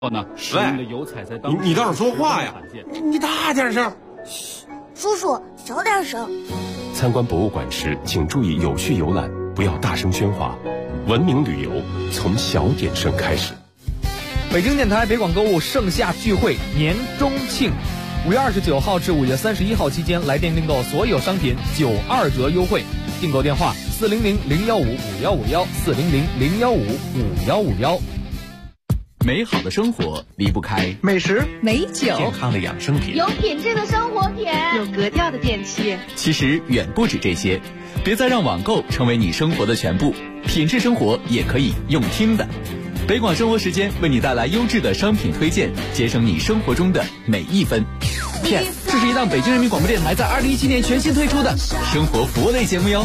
呢，使用的油彩在当你倒是说话呀！你大点声。 嘘，叔叔小点声。 参观博物馆时，请注意有序游览，不要大声喧哗。文明旅游从小点声开始。 北京电台北广购物盛夏聚会年中庆，5月29号至5月31号期间，来电订购所有商品92折优惠。订购电话400-015-5151，400-015-5151。 美好的生活离不开美食、 美酒、 健康的养生品、 有品质的生活品、 有格调的电器。 其实远不止这些，别再让网购成为你生活的全部，品质生活也可以用听的。北广生活时间为你带来优质的商品推荐，节省你生活中的每一分。Yes， 这是一档北京人民广播电台在2017年全新推出的生活服务类节目哟。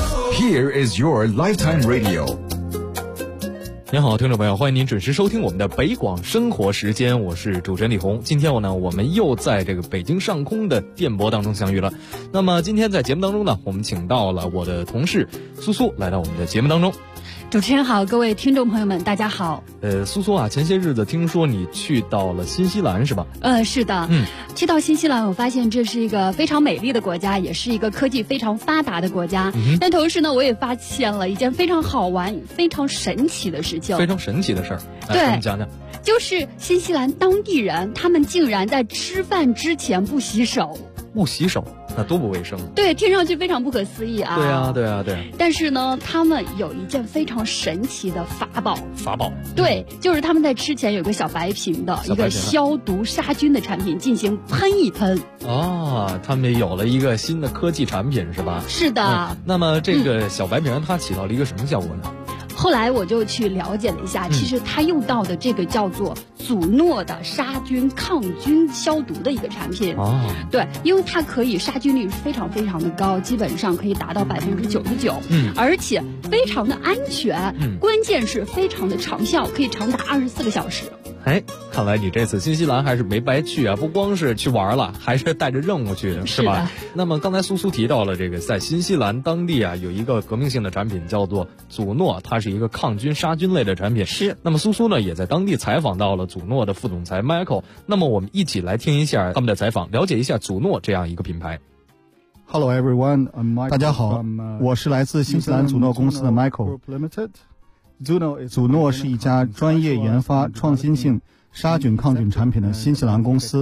Here is your lifetime radio。 您好，听众朋友，欢迎您准时收听我们的北广生活时间，我是主持人李红。今天我们又在这个北京上空的电波当中相遇了。那么今天在节目当中呢，我们请到了我的同事苏苏来到我们的节目当中。 主持人好，各位听众朋友们，大家好。 苏苏啊，前些日子听说你去到了新西兰是吧？ 是的。去到新西兰，我发现这是一个非常美丽的国家，也是一个科技非常发达的国家。但同时呢，我也发现了一件非常好玩、非常神奇的事情。 非常神奇的事儿， 对， 给我们讲讲。 就是新西兰当地人，他们竟然在吃饭之前不洗手。 不洗手？那多不卫生。 对，听上去非常不可思议啊。 对啊。 但是呢，他们有一件非常神奇的法宝。 法宝？ 对，就是他们在吃前有个小白瓶的一个消毒杀菌的产品进行喷一喷。 他们有了一个新的科技产品是吧？ 是的。 那么这个小白瓶它起到了一个什么效果呢？ 后来我就去了解了一下，其实它用到的这个叫做祖诺的杀菌抗菌消毒的一个产品。对，因为它可以杀菌率非常非常的高，基本上可以达到99%。而且非常的安全。关键是非常的长效，可以长达24个小时。 看来你这次新西兰还是没白去啊！不光是去玩了，还是带着任务去的，是吧？那么刚才苏苏提到了这个，在新西兰当地啊，有一个革命性的产品叫做祖诺，它是一个抗菌杀菌类的产品。是。那么苏苏呢，也在当地采访到了祖诺的副总裁 Michael。那么我们一起来听一下他们的采访，了解一下祖诺这样一个品牌。 Hello everyone， 大家好，我是来自新西兰祖诺公司的 Michael。祖诺是一家专业研发创新性杀菌抗菌产品的新西兰公司。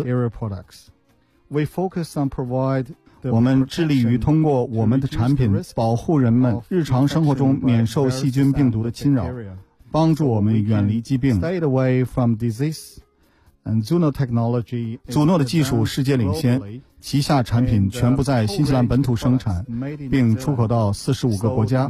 我们致力于通过我们的产品保护人们日常生活中免受细菌病毒的侵扰，帮助我们远离疾病。祖诺的技术世界领先，旗下产品全部在新西兰本土生产，并出口到45个国家。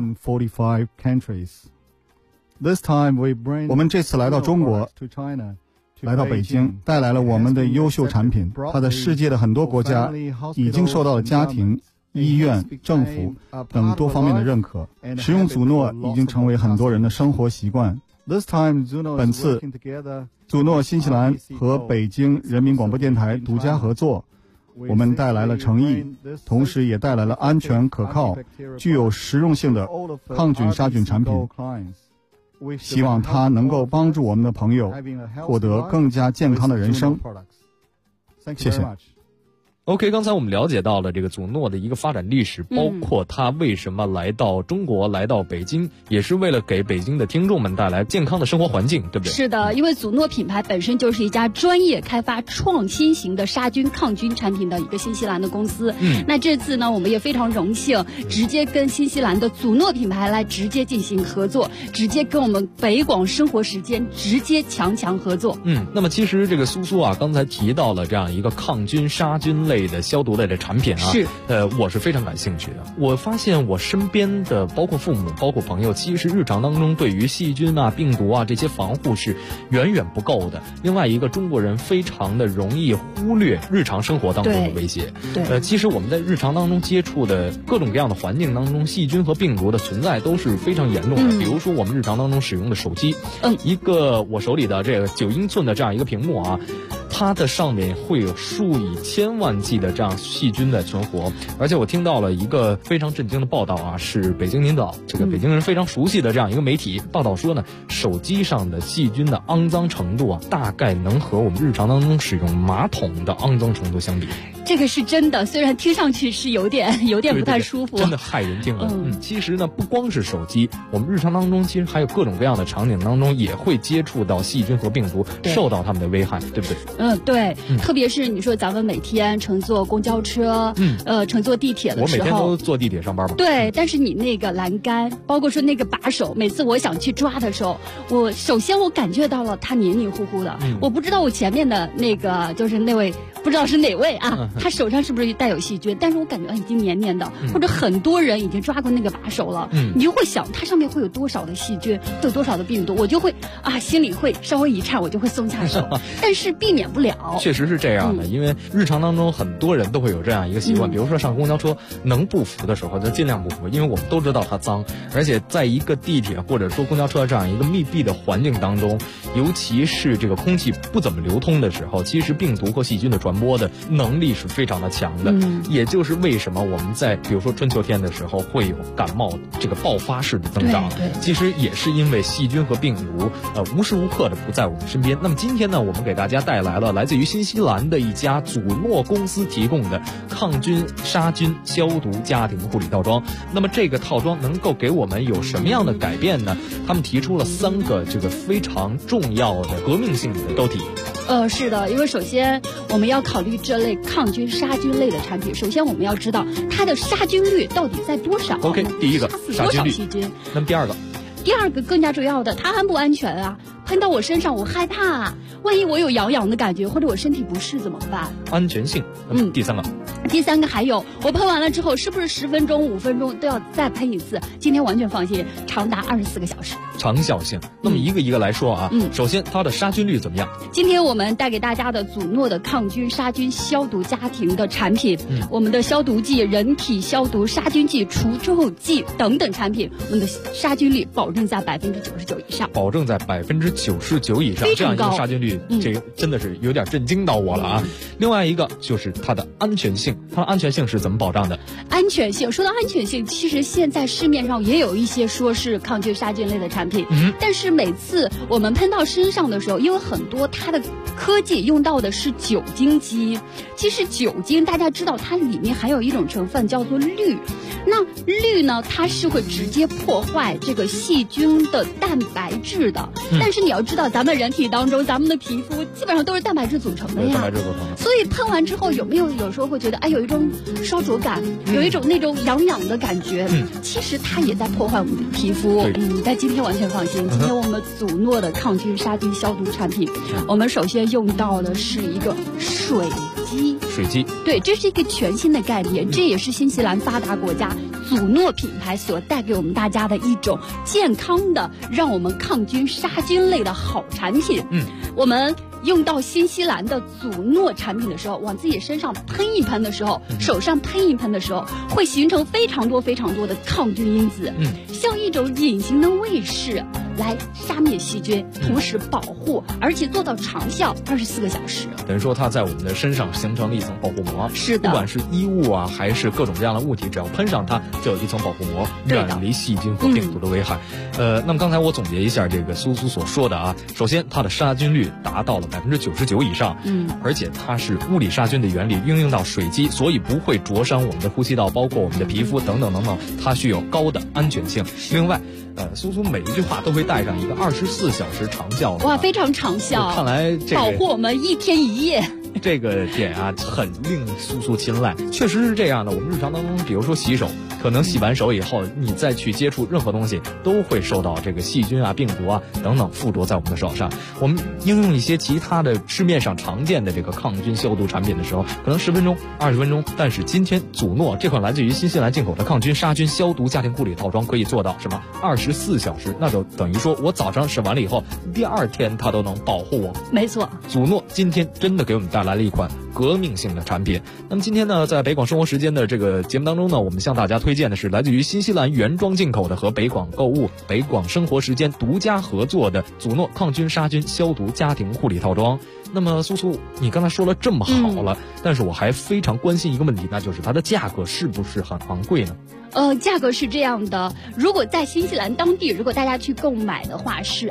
我们这次来到中国，来到北京，带来了我们的优秀产品。它在世界的很多国家已经受到了家庭、医院、政府等多方面的认可。使用祖诺已经成为很多人的生活习惯。本次祖诺新西兰和北京人民广播电台独家合作，我们带来了诚意，同时也带来了安全可靠、具有实用性的抗菌杀菌产品。希望它能够帮助我们的朋友获得更加健康的人生。谢谢。 OK， 刚才我们了解到了这个祖诺的一个发展历史，包括它为什么来到中国，来到北京，也是为了给北京的听众们带来健康的生活环境，对不对？ 是的，因为祖诺品牌本身就是一家专业开发创新型的杀菌抗菌产品的一个新西兰的公司。那这次呢，我们也非常荣幸，直接跟新西兰的祖诺品牌来直接进行合作，直接跟我们北广生活时间直接强合作。 那么其实这个苏苏啊，刚才提到了这样一个抗菌杀菌类的消毒类的产品啊， 是我是非常感兴趣的。我发现我身边的包括父母包括朋友，其实日常当中对于细菌啊病毒啊这些防护是远远不够的。另外一个，中国人非常的容易忽略日常生活当中的威胁。 对， 其实我们在日常当中接触的各种各样的环境当中，细菌和病毒的存在都是非常严重的。比如说我们日常当中使用的手机，一个我手里的这个9英寸的这样一个屏幕啊， 它的上面会有数以千万计的这样细菌在存活。而且我听到了一个非常震惊的报道啊，是北京领导这个北京人非常熟悉的这样一个媒体报道说呢，手机上的细菌的肮脏程度啊，大概能和我们日常当中使用马桶的肮脏程度相比。 这个是真的，虽然听上去是有点不太舒服， 真的骇人听闻。其实呢，不光是手机，我们日常当中其实还有各种各样的场景当中也会接触到细菌和病毒，受到它们的危害，对不对？ 对，特别是你说咱们每天乘坐公交车，乘坐地铁的时候， 我每天都坐地铁上班嘛。 对，但是你那个栏杆，包括说那个把手，每次我想去抓的时候，首先我感觉到了它黏黏糊糊的，我不知道我前面的那个就是那位。不知道是哪位啊？他手上是不是带有细菌？但是我感觉已经黏黏的，或者很多人已经抓过那个把手了。你就会想，它上面会有多少的细菌，会有多少的病毒？我就会心里会稍微一颤，我就会松下手。但是避免不了。 确实是这样的，因为日常当中很多人都会有这样一个习惯，比如说上公交车，能不扶的时候就尽量不扶，因为我们都知道它脏，而且在一个地铁或者说公交车这样一个密闭的环境当中，尤其是这个空气不怎么流通的时候，其实病毒和细菌的传播的能力是非常的强的，也就是为什么我们在比如说春秋天的时候会有感冒这个爆发式的增长，其实也是因为细菌和病毒无时无刻的不在我们身边。那么今天呢，我们给大家带来了来自于新西兰的一家祖诺公司提供的抗菌杀菌消毒家庭护理套装。那么这个套装能够给我们有什么样的改变呢？他们提出了3个这个非常重要的革命性的标题。 是的，因为首先我们要考虑这类抗菌杀菌类的产品，首先我们要知道它的杀菌率到底在多少。 OK， 第一个杀菌率多少细菌？ 那么第二个更加重要的，它安不安全啊？喷到我身上我害怕啊，万一我有痒痒的感觉或者我身体不适怎么办？ 安全性。 第三个还有，我喷完了之后是不是10分钟5分钟都要再喷一次？今天完全放心，长达24个小时。 长效性。那么一个一个来说啊，首先它的杀菌率怎么样？ 今天我们带给大家的祖诺的抗菌杀菌消毒家庭的产品，我们的消毒剂、人体消毒杀菌剂、除臭剂等等产品，我们的杀菌率保证在99%以上。 保证在99%以上，这样一个杀菌率，这个真的是有点震惊到我了啊！另外一个就是它的安全性，它的安全性是怎么保障的？ 安全性，说到安全性，其实现在市面上也有一些说是抗菌杀菌类的产品，但是每次我们喷到身上的时候，因为很多它的科技用到的是酒精基，其实酒精大家知道它里面含有一种成分叫做氯，那氯呢，它是会直接破坏这个细菌的蛋白质的，但是你要知道咱们人体当中，咱们的皮肤基本上都是蛋白质组成的呀， 蛋白质组成的， 所以喷完之后有时候会觉得有一种烧灼感，有一种那种痒痒的感觉，其实它也在破坏我们的皮肤。但今天完全放心，今天我们祖诺的抗菌杀菌消毒产品，我们首先用到的是一个水基，对，这是一个全新的概念，这也是新西兰发达国家祖诺品牌所带给我们大家的一种健康的让我们抗菌杀菌类的好产品。我们用到新西兰的祖诺产品的时候，往自己身上喷一喷的时候，手上喷一喷的时候，会形成非常多的抗菌因子，像一种隐形的卫士来杀灭细菌，同时保护，而且做到长效24个小时。 等于说它在我们的身上形成了一层保护膜。 是的， 不管是衣物啊，还是各种各样的物体，只要喷上它，就有一层保护膜，远离细菌和病毒的危害。那么刚才我总结一下这个苏所说的啊，首先它的杀菌率达到了99%以上，而且它是物理杀菌的原理运用到水基，所以不会灼伤我们的呼吸道，包括我们的皮肤等等，它具有高的安全性。另外，苏每一句话都会带上一个24小时长效的， 哇，非常长效， 看来这个保护我们1天1夜。 这个点啊，很令苏青睐，确实是这样的。我们日常当中，比如说洗手，可能洗完手以后，你再去接触任何东西，都会受到这个细菌啊、病毒啊等等附着在我们的手上。我们应用一些其他的市面上常见的这个抗菌消毒产品的时候，可能10分钟、20分钟，但是今天祖诺这款来自于新西兰进口的抗菌杀菌消毒家庭护理套装可以做到什么？24小时，那就等于说我早上使完了以后，第2天它都能保护我。 没错， 祖诺今天真的给我们带来了一款革命性的产品。那么今天呢，在北广生活时间的这个节目当中呢，我们向大家推荐的是来自于新西兰原装进口的和北广购物、北广生活时间独家合作的祖诺抗菌杀菌消毒家庭护理套装。 那么苏苏，你刚才说了这么好了，但是我还非常关心一个问题，那就是它的价格是不是很昂贵呢？ 价格是这样的，如果在新西兰当地，如果大家去购买的话，是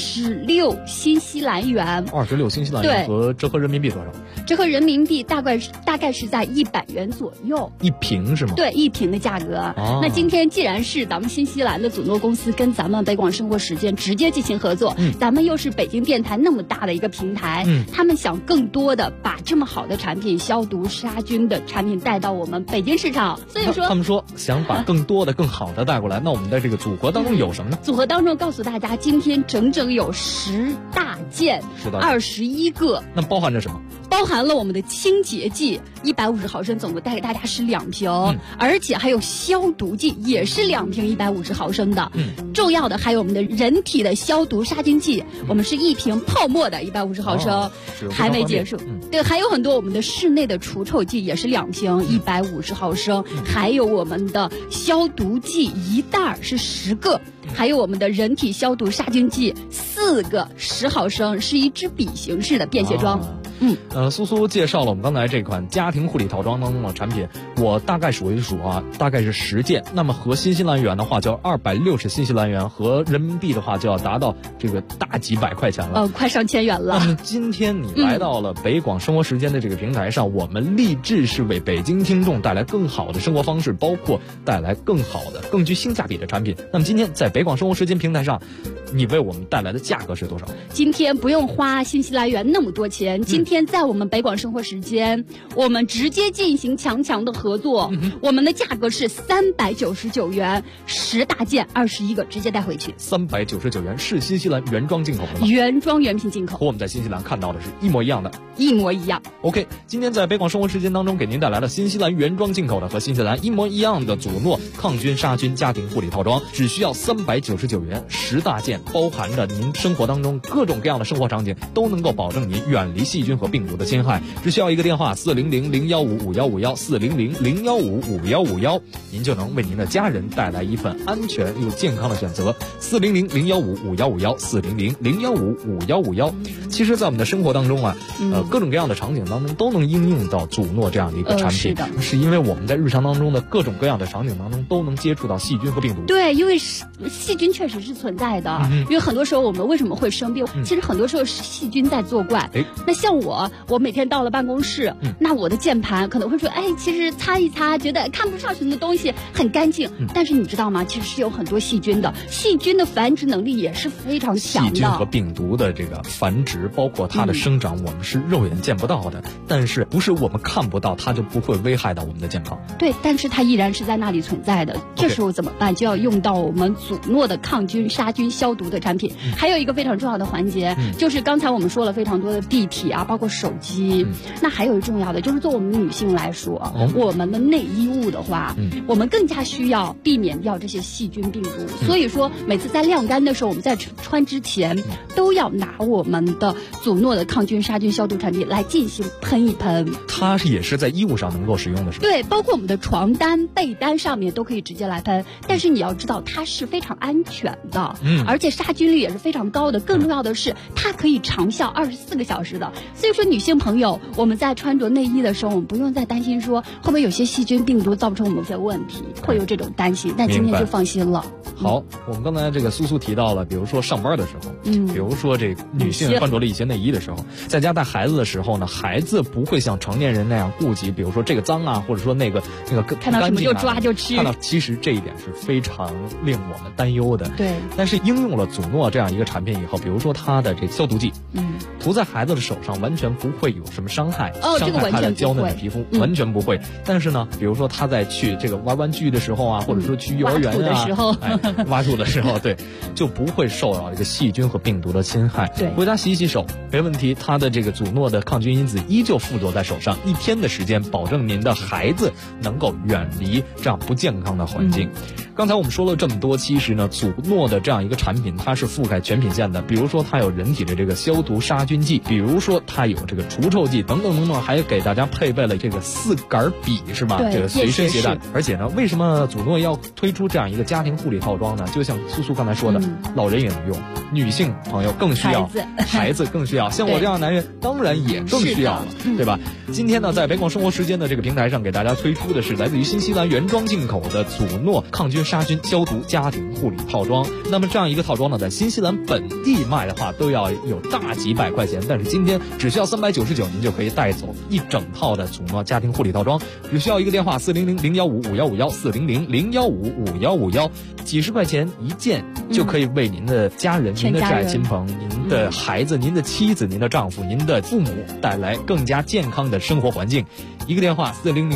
26新西兰元。 26新西兰元和折合人民币多少？ 折合人民币大概是在100元左右。 一瓶是吗？ 对，一瓶的价格。那今天既然是咱们新西兰的祖诺公司跟咱们北广生活时间直接进行合作，咱们又是北京电台那么大的一个平台，他们想更多的把这么好的产品，消毒杀菌的产品带到我们北京市场，所以说他们说想把更多的、更好的带过来。那我们的这个组合当中有什么呢？ 组合当中告诉大家，今天整整有10大件，21个。 那包含着什么？ 包含了我们的清洁剂150毫升，总共带给大家是2瓶，而且还有消毒剂，也是2瓶150毫升的。重要的还有我们的人体的消毒杀菌剂，我们是1瓶泡沫的150毫升，还没结束。对，还有很多我们的室内的除臭剂也是2瓶150毫升，还有我们的消毒剂一袋是10个。还有我们的人体消毒杀菌剂4个10毫升，是一支笔形式的便携装。 苏苏介绍了我们刚才这款家庭护理套装当中的产品，我大概数一数啊，大概是10件。那么合新西兰元的话，就260新西兰元，合人民币的话就要达到这个大几百块钱了， 快上千元了。 那么今天你来到了北广生活时间的这个平台上，我们立志是为北京听众带来更好的生活方式，包括带来更好的、更具性价比的产品。那么今天在北广生活时间平台上，你为我们带来的价格是多少？ 今天不用花新西兰元那么多钱，今天在我们北广生活时间，我们直接进行强的合作，我们的价格是399元，10大件21个，直接带回去。 399元是新西兰原装进口的吗？ 原装原品进口， 和我们在新西兰看到的是一模一样的。 一模一样。 OK， 今天在北广生活时间当中给您带来了新西兰原装进口的和新西兰一模一样的祖诺抗菌杀菌家庭护理套装，只需要399元，10大件，包含着您生活当中各种各样的生活场景，都能够保证您远离细菌和病毒的侵害。只需要一个电话400-015-5151，400-015-5151，您就能为您的家人带来一份安全又健康的选择。400-015-5151，400-015-5151。其实在我们的生活当中啊，各种各样的场景当中都能应用到祖诺这样的一个产品，是因为我们在日常当中的各种各样的场景当中都能接触到细菌和病毒。 对，因为细菌确实是存在的，因为很多时候我们为什么会生病，其实很多时候是细菌在作怪。那像我每天到了办公室，那我的键盘可能会说，其实擦一擦觉得看不上什么东西很干净，但是你知道吗，其实是有很多细菌的，细菌的繁殖能力也是非常强的。 细菌和病毒的这个繁殖，包括它的生长，我们是肉眼见不到的，但是不是我们看不到它就不会危害到我们的健康。 对，但是它依然是在那里存在的，这时候怎么办？就要用到我们祖诺的抗菌杀菌消毒的产品。还有一个非常重要的环节，就是刚才我们说了非常多的地体啊，包括手机，那还有重要的就是做我们女性来说，我们的内衣物的话，我们更加需要避免掉这些细菌病毒，所以说每次在晾干的时候，我们在穿之前都要拿我们的祖诺的抗菌杀菌消毒产品来进行喷一喷。 它也是在衣物上能够使用的，是吧？ 对，包括我们的床单、被单上面都可以直接来喷，但是你要知道它是非常安全的，而且杀菌率也是非常高的，更重要的是它可以长效24个小时的。所以说女性朋友，我们在穿着内衣的时候，我们不用再担心说会不会有些细菌病毒造成我们些问题，会有这种担心，但今天就放心了。 好，我们刚才这个苏苏提到了，比如说上班的时候，比如说这女性穿着了一些内衣的时候，在家带孩子的时候呢，孩子不会像成年人那样顾及，比如说这个脏啊，或者说那个看到什么就抓就吃。 看到其实这一点是非常令我们担忧的。 对。 但是应用了祖诺这样一个产品以后，比如说它的这个消毒剂，涂在孩子的手上完全不会有什么伤害，伤害他的娇嫩的皮肤，完全不会。但是呢，比如说他在去这个玩具的时候啊，或者说去幼儿园啊，挖土的时候，对，就不会受到这个细菌和病毒的侵害。 对， 回家洗洗手没问题，它的这个祖诺的抗菌因子依旧附着在手上，1天的时间，保证您的孩子能够远离这样不健康的环境。刚才我们说了这么多，其实呢，祖诺的这样一个产品，它是覆盖全品线的。比如说，它有人体的这个消毒杀菌剂，比如说它有这个除臭剂，等等等等，还给大家配备了这个4杆笔，是吧？这个随身携带。而且呢，为什么祖诺要推出这样一个家庭护理套装呢，就像苏苏刚才说的，老人也能用，女性朋友更需要，孩子更需要，像我这样的男人当然也更需要了，对吧？今天呢，在北广生活时间的这个平台上，给大家推出的是来自于新西兰原装进口的祖诺抗菌杀菌消毒家庭护理套装。那么这样一个套装呢，在新西兰本地卖的话都要有大几百块钱，但是今天只需要399，您就可以带走一整套的祖诺家庭护理套装，只需要一个电话400-015-5151，400-015-5151，几十块钱一件就可以为您的家人、您的挚爱亲朋、您的孩子、您的妻子、您的丈夫、您的父母带来更加健康的生活环境。一个电话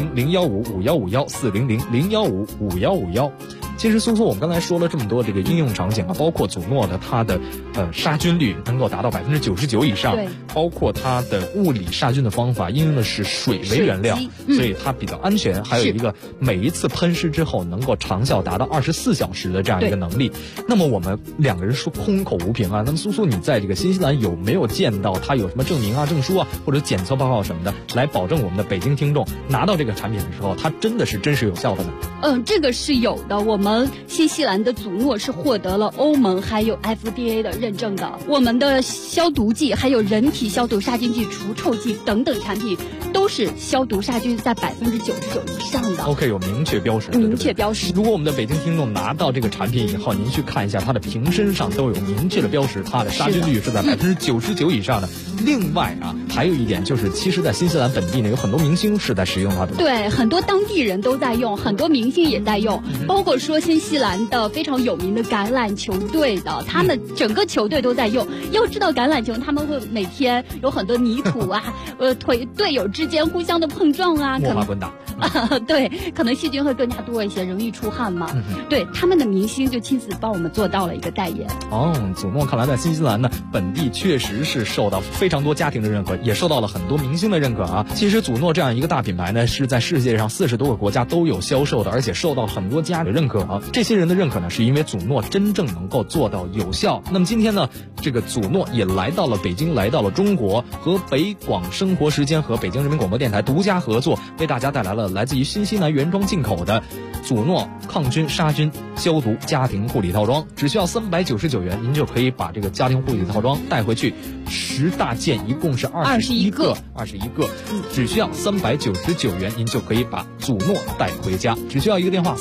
400-015-5151，400-015-5151。其实苏苏，我们刚才说了这么多这个应用场景啊，包括祖诺的它的杀菌率能够达到99%以上，包括它的物理杀菌的方法应用的是水为原料，所以它比较安全。还有一个每一次喷湿之后能够长效达到24小时的这样一个能力。那么我们两个人说空口无凭啊，那么苏苏，你在这个新西兰有没有见到它有什么证明啊、证书啊或者检测报告什么的，来保证我们的北京听众拿到这个产品的时候，它真的是真实有效的呢？ 这个是有的。我们新西兰的祖诺是获得了欧盟还有 FDA 的认证的。我们的消毒剂还有人体消毒杀菌剂、除臭剂等等产品都是消毒杀菌在99%以上的。 OK， 有明确标识。 明确标识。 如果我们的北京听众拿到这个产品以后，您去看一下它的瓶身上都有明确的标识，它的杀菌率是在99%以上的。另外啊，还有一点就是，其实在新西兰本地呢，有很多明星是在使用它的。 对，很多当地人都在用，很多明星也在用，包括说新西兰的非常有名的橄榄球队的，他们整个球队都在用。要知道橄榄球他们会每天有很多泥土啊，队友之间互相的碰撞啊， 摸爬滚打。 对，可能细菌会更加多一些，容易出汗嘛。对，他们的明星就亲自帮我们做到了一个代言。 祖诺看来在新西兰呢本地确实是受到非常多家庭的认可，也受到了很多明星的认可啊。其实祖诺这样一个大品牌呢，是在世界上40多个国家都有销售的，而且受到很多家的认可啊。这些人的认可呢，是因为祖诺真正能够做到有效。那么今天呢，这个祖诺也来到了北京，来到了中国，和北广生活时间和北京人民广播电台独家合作，为大家带来了来自于新西兰原装进口的祖诺抗菌杀菌消毒家庭护理套装，只需要399元，您就可以把这个家庭护理套装带回去，10大件，一共是21个，只需要399元，您就可以把祖诺带回家。只需要一个电话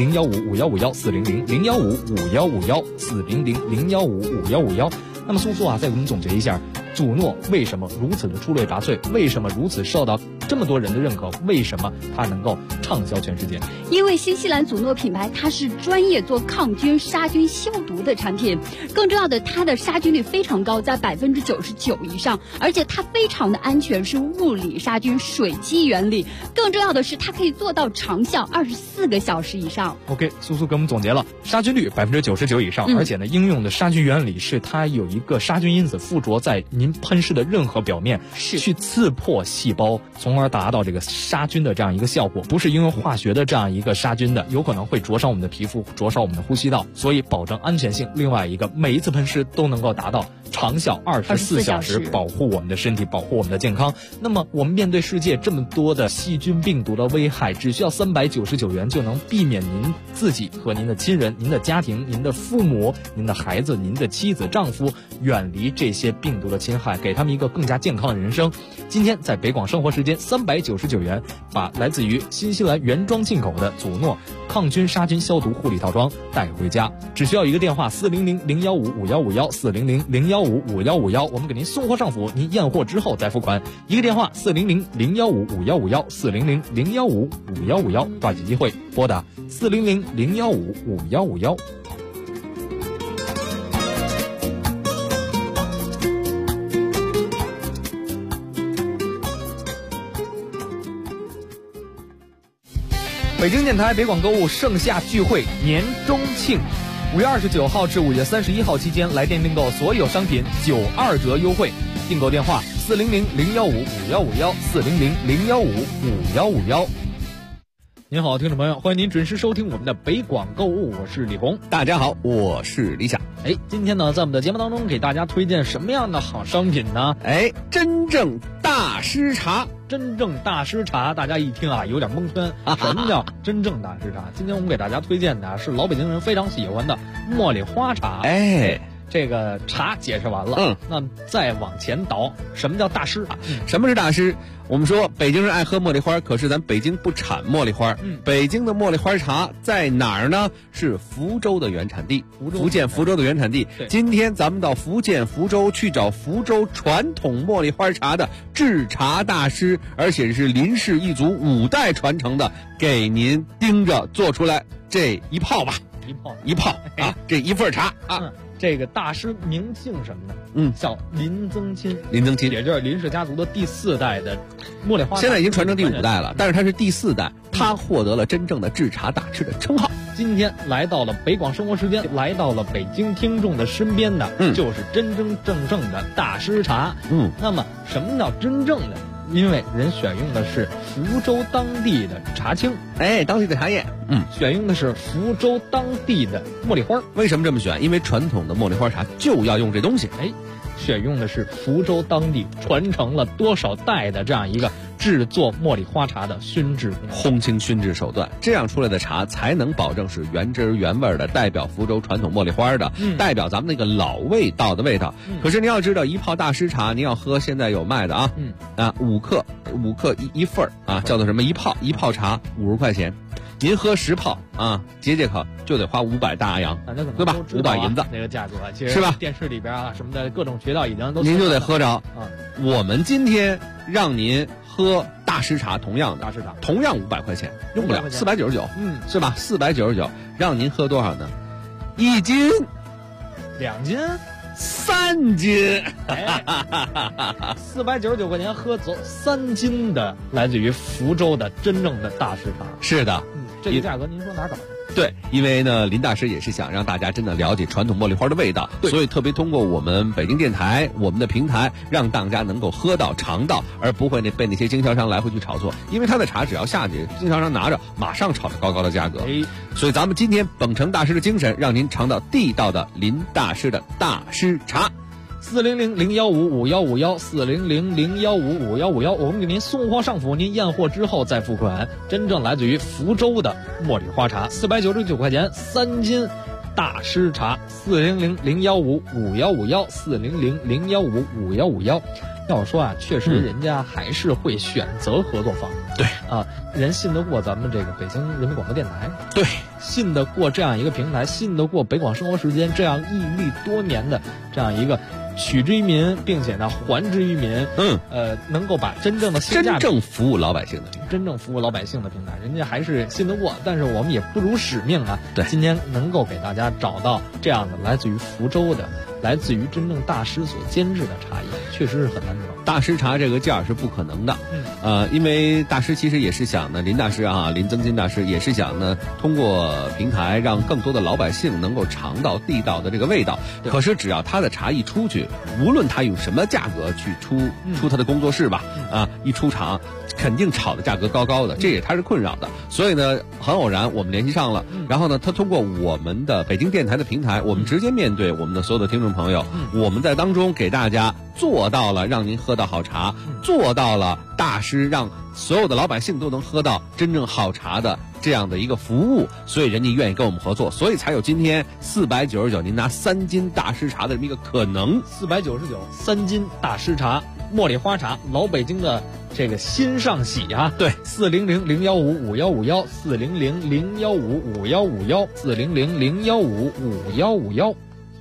400-015-5151，400-015-5151，400-015-5151。那么苏苏啊，再给我们总结一下，祖诺为什么如此的出类拔萃，为什么如此受到这么多人的认可，为什么它能够畅销全世界？ 因为新西兰祖诺品牌它是专业做抗菌杀菌消毒的产品，更重要的它的杀菌率非常高，在99%以上，而且它非常的安全，是物理杀菌水基原理，更重要的是它可以做到长效24个小时以上。 OK， 苏苏给我们总结了杀菌率99%以上，而且呢应用的杀菌原理是它有一个杀菌因子附着在您喷湿的任何表面，去刺破细胞，从而达到这个杀菌的这样一个效果，不是因为化学的这样一个杀菌的，有可能会灼伤我们的皮肤，灼伤我们的呼吸道，所以保证安全性。另外一个，每一次喷湿都能够达到长效24小时，保护我们的身体，保护我们的健康。那么我们面对世界这么多的细菌病毒的危害，只需要399元就能避免您自己和您的亲人、您的家庭、您的父母、您的孩子、您的妻子、丈夫远离这些病毒的侵害，给他们一个更加健康的人生。今天在北广生活时间399元，把来自于新西兰原装进口的祖诺抗菌杀菌消毒护理套装带回家，只需要一个电话400-015-5151，400-015-5151，我们给您送货上府，您验货之后再付款。一个电话400-015-5151，400-015-5151，抓紧机会拨打400-015-5151。北京电台北广购物盛夏聚会年中庆，5月29号至5月31号期间，来电订购所有商品92折优惠。订购电话400-015-5151，400-015-5151。您好，听众朋友，欢迎您准时收听我们的北广购物，我是李红。 大家好，我是李想。 今天呢，在我们的节目当中给大家推荐什么样的好商品呢？ 真正大师茶。 真正大师茶，大家一听啊有点蒙圈，什么叫真正大师茶？今天我们给大家推荐的是老北京人非常喜欢的茉莉花茶。这个茶解释完了，那再往前倒，什么叫大师？ 什么是大师？我们说北京人爱喝茉莉花，可是咱北京不产茉莉花。北京的茉莉花茶在哪儿呢？是福州的原产地，福建福州的原产地。今天咱们到福建福州去找福州传统茉莉花茶的制茶大师，而且是林氏一族5代传承的，给您盯着做出来这一泡吧，一泡啊，这一份茶啊。 这个大师名姓什么呢？叫林增钦，也就是林氏家族的第4代的茉莉花。 现在已经传承第5代了，但是他是第4代，他获得了真正的制茶大师的称号。 今天来到了北广生活时间，来到了北京听众的身边的，就是真真正正的大师茶。那么什么叫真正的？因为人选用的是福州当地的茶青， 当地的茶叶， 选用的是福州当地的茉莉花。 为什么这么选？因为传统的茉莉花茶就要用这东西。 选用的是福州当地传承了多少代的这样一个制作茉莉花茶的熏制烘青熏制手段，这样出来的茶才能保证是原汁原味的，代表福州传统茉莉花的，代表咱们那个老味道的味道。可是您要知道，一泡大师茶您要喝，现在有卖的啊，5克一份啊，叫做什么一泡茶50块钱。您喝10泡啊，解渴就得花500大洋，对吧？500银子那个价格，其实是吧？ 电视里边啊什么的各种渠道已经都您就得喝着啊。我们今天让您喝大师茶，同样500块钱，用不了499，是吧？499，让您喝多少呢？1斤、 2斤、 3斤 ，499块钱喝走3斤的来自于福州的真正的大师茶。 是的。 这个价格您说哪儿找去？ 对，因为呢，林大师也是想让大家真的了解传统茉莉花的味道，所以特别通过我们北京电台我们的平台，让大家能够喝到尝到，而不会被那些经销商来回去炒作，因为他的茶只要下去，经销商拿着马上炒着高的价格。所以咱们今天秉承大师的精神，让您尝到地道的林大师的大师茶。 400-015-5151，400-015-5151，我们给您送货上府，您验货之后再付款。真正来自于福州的茉莉花茶，499块钱3斤大师茶。400-015-5151，400-015-5151。要说啊，确实人家还是会选择合作方。 对啊，人信得过咱们这个北京人民广播电台， 对， 信得过这样一个平台，信得过北广生活时间这样屹立多年的这样一个取之于民，并且呢还之于民，能够把真正的性价比、 真正服务老百姓的平台，人家还是信得过。但是我们也不辱使命啊， 对， 今天能够给大家找到这样的来自于福州的、来自于真正大师所监制的茶叶，确实是很难得。 大师茶这个价是不可能的，因为大师其实也是想呢，林大师啊，林增钦大师也是想呢，通过平台让更多的老百姓能够尝到地道的这个味道。可是只要他的茶一出去，无论他用什么价格去出他的工作室吧，一出厂肯定炒的价格高的，这也他是困扰的。所以呢，很偶然我们联系上了，然后呢，他通过我们的北京电台的平台，我们直接面对我们的所有的听众朋友，我们在当中给大家做到了让您喝到好茶，做到了大师让所有的老百姓都能喝到真正好茶的这样的一个服务，所以人家愿意跟我们合作，所以才有今天499您拿3斤大师茶的这么一个可能。 499 3斤大师茶，茉莉花茶，老北京的这个新上喜啊！ 对 ，400-015-5151，400-015-5151，400-015-5151。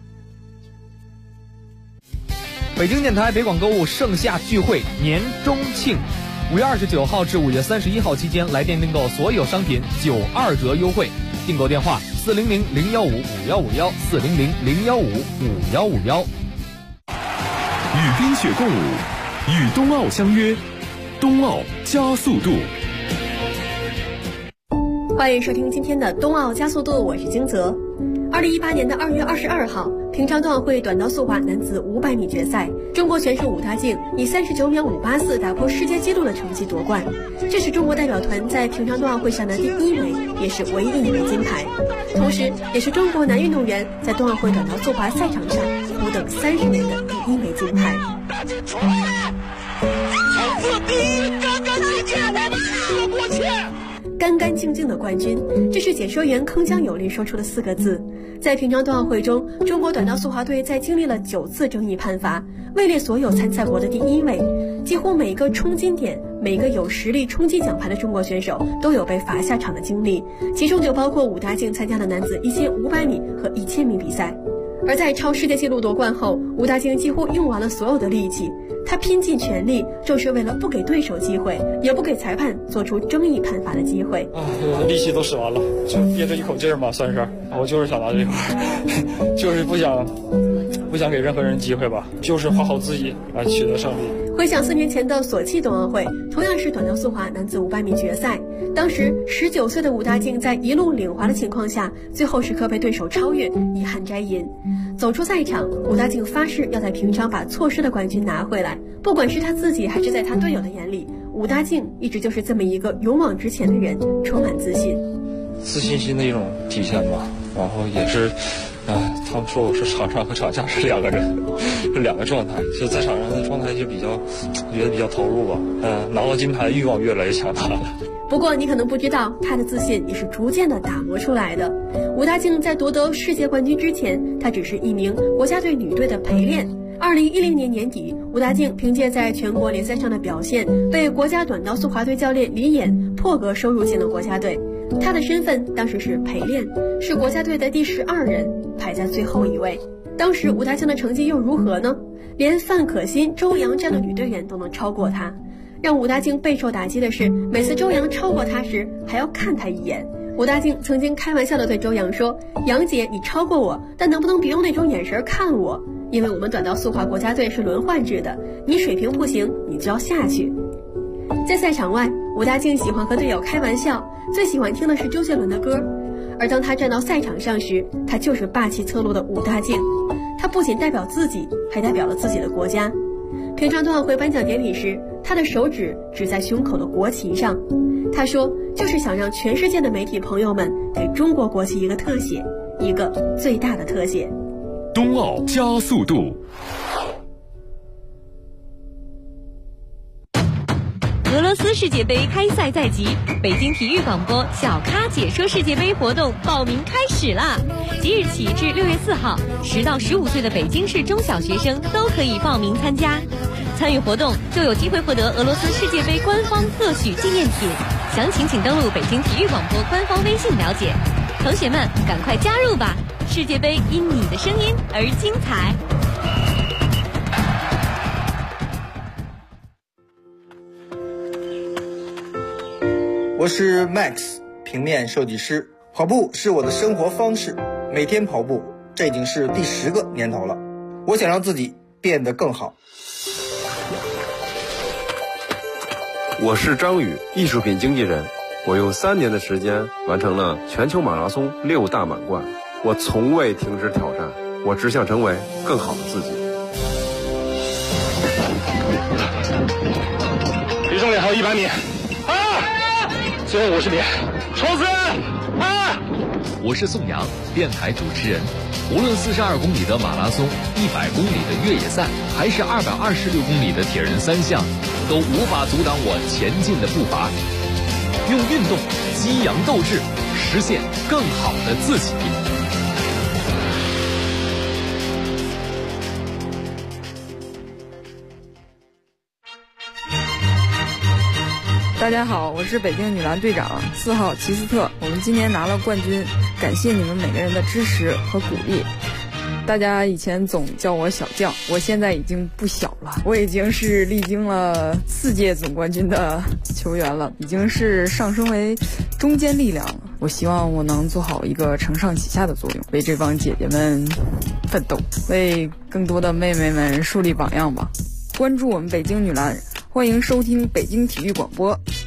北京电台北广购物盛夏聚会年中庆，5月29号至5月31号期间，来电订购所有商品92折优惠。订购电话400-015-5151，400-015-5151。 与冰雪共舞，与冬奥相约，冬奥加速度。 欢迎收听今天的冬奥加速度，我是金泽。2018年的2月22号，平昌冬奥会短道速滑男子500米决赛，中国选手武大靖以39秒584打破世界纪录的成绩夺冠，这是中国代表团在平昌冬奥会上的第1枚，也是唯一1枚金牌，同时也是中国男运动员在冬奥会短道速滑赛场上苦等30年的第1枚金牌。 干干净净的冠军，这是解说员铿锵有力说出的4个字。在平昌冬奥会中，中国短道速滑队在经历了9次争议判罚，位列所有参赛国的第1位。几乎每个冲金点，每个有实力冲击奖牌的中国选手都有被罚下场的经历，其中就包括武大靖参加的男子1500米和1000米比赛。而在超世界纪录夺冠后，武大靖几乎用完了所有的力气，他拼尽全力，就是为了不给对手机会，也不给裁判做出争议判罚的机会。 力气都使完了，就憋着一口劲儿嘛，算是。我就是想拿这块，就是不想给任何人机会吧，就是花好自己来取得胜利。 回想4年前的索契冬奥会，同样是短道速滑男子500米决赛，当时19岁的武大靖在一路领滑的情况下，最后时刻被对手超越，遗憾摘银。走出赛场，武大靖发誓要在平昌把错失的冠军拿回来。不管是他自己还是在他队友的眼里，武大靖一直就是这么一个勇往直前的人，充满自信。 自信心的一种体现吧，然后也是。他们说我是场上和场下是2个人，是2个状态。就在场上的状态就我觉得比较投入吧。拿到金牌的欲望越来越强大了。 不过你可能不知道，他的自信也是逐渐的打磨出来的。武大靖在夺得世界冠军之前，他只是一名国家队女队的陪练。2010年年底，武大靖凭借在全国联赛上的表现，被国家短道速滑队教练李岩破格收入进了国家队。他的身份当时是陪练，是国家队的第12人，排在最后一位。当时武大靖的成绩又如何呢？连范可新、周洋这样的女队员都能超过他。让武大靖备受打击的是，每次周洋超过他时还要看他一眼。武大靖曾经开玩笑地对周洋说：“杨姐，你超过我，但能不能别用那种眼神看我？因为我们短道速滑国家队是轮换制的，你水平不行，你就要下去。”在赛场外，武大靖喜欢和队友开玩笑，最喜欢听的是周杰伦的歌。而当他站到赛场上时，他就是霸气侧漏的武大靖。他不仅代表自己，还代表了自己的国家。平昌冬奥会颁奖典礼时，他的手指指在胸口的国旗上，他说就是想让全世界的媒体朋友们给中国国旗一个特写，一个最大的特写。 冬奥加速度。 俄罗斯世界杯开赛在即，北京体育广播小咖解说世界杯活动报名开始啦！即日起至6月4号，10到15岁的北京市中小学生都可以报名参加。参与活动就有机会获得俄罗斯世界杯官方特许纪念品，详情请登录北京体育广播官方微信了解。同学们，赶快加入吧！世界杯因你的声音而精彩。 我是 Max， 平面设计师。跑步是我的生活方式，每天跑步，这已经是第10个年头了。我想让自己变得更好。 我是张宇，艺术品经纪人。我用3年的时间完成了全球马拉松6大满贯。我从未停止挑战，我只想成为更好的自己。 离终点还有100米。最后50米，冲刺！ 我是宋阳，电台主持人。无论42公里的马拉松、100公里的越野赛，还是226公里的铁人3项，都无法阻挡我前进的步伐。用运动激扬斗志，实现更好的自己。 大家好，我是北京女篮队长4号齐斯特，我们今年拿了冠军，感谢你们每个人的支持和鼓励。大家以前总叫我小将，我现在已经不小了，我已经是历经了4届总冠军的球员了，已经是上升为中坚力量了。我希望我能做好一个承上启下的作用，为这帮姐姐们奋斗，为更多的妹妹们树立榜样吧。关注我们北京女篮，欢迎收听北京体育广播。